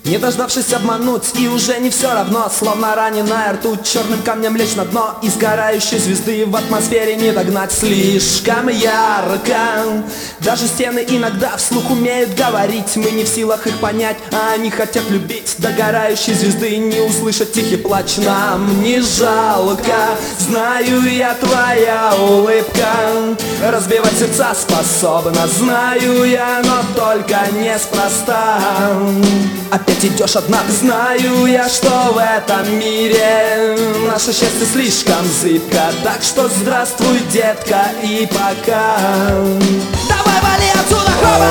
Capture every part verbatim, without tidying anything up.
Не дождавшись обмануть, и уже не все равно. Словно раненая ртуть, черным камнем лечь на дно. И сгорающей звезды в атмосфере не догнать. Слишком ярко. Даже стены иногда вслух умеют говорить. Мы не в силах их понять, а они хотят любить. Догорающей звезды не услышать тихий плач. Нам не жалко, знаю я, твоя улыбка разбивать сердца способна. Знаю я, но только неспроста. Опять идешь одна, знаю я, что в этом мире наше счастье слишком зыбко. Так что здравствуй, детка, и пока. Давай, вали отсюда, хоба!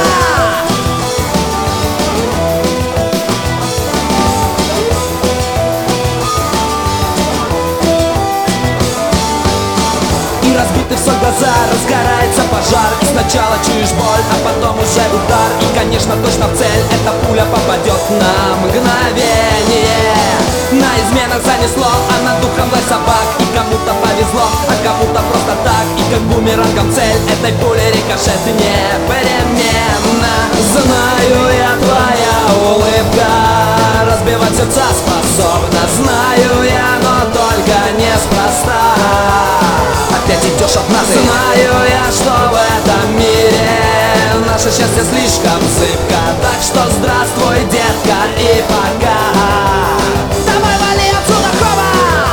Разбиты в соль глаза, разгорается пожар. И сначала чуешь боль, а потом уже удар. И, конечно, точно в цель эта пуля попадет на мгновение. На изменах занесло, а над духом лай собак. И кому-то повезло, а кому-то просто так. И как бумерангом цель этой пули рикошет непременно. Знаю я, твоя улыбка разбивать сердца способна. Знаю я, но только неспроста. Опять идешь одна ты. Знаю я, что в этом мире наше счастье слишком зыбко. Так что здравствуй, детка, и пока. Давай, вали отсюда, хоба!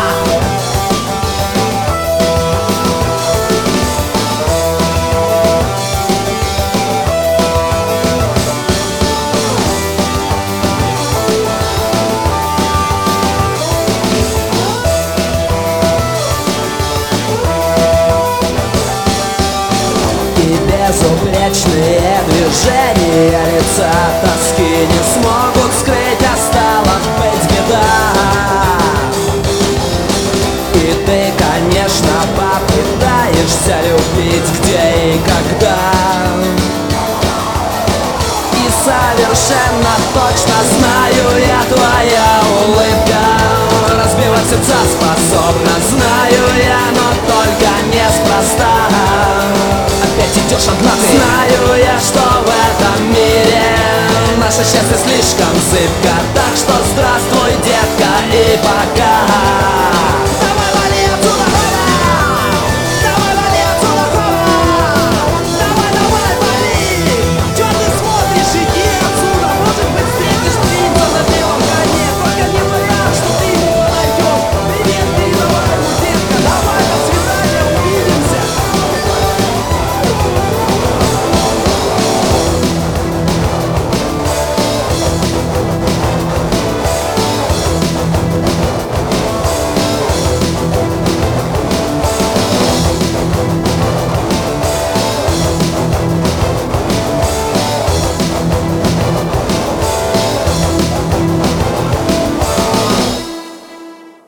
Безупречные движения лица тоски не смогут скрыть, а стала быть беда. И ты, конечно, попытаешься любить где и когда. И совершенно точно знаю я, твоя улыбка разбивать сердца способна. Знаю я, но только неспроста. Опять идешь одна ты. Знаю я, что в этом мире наше счастье слишком зыбко. Так что здравствуй, детка, и пока.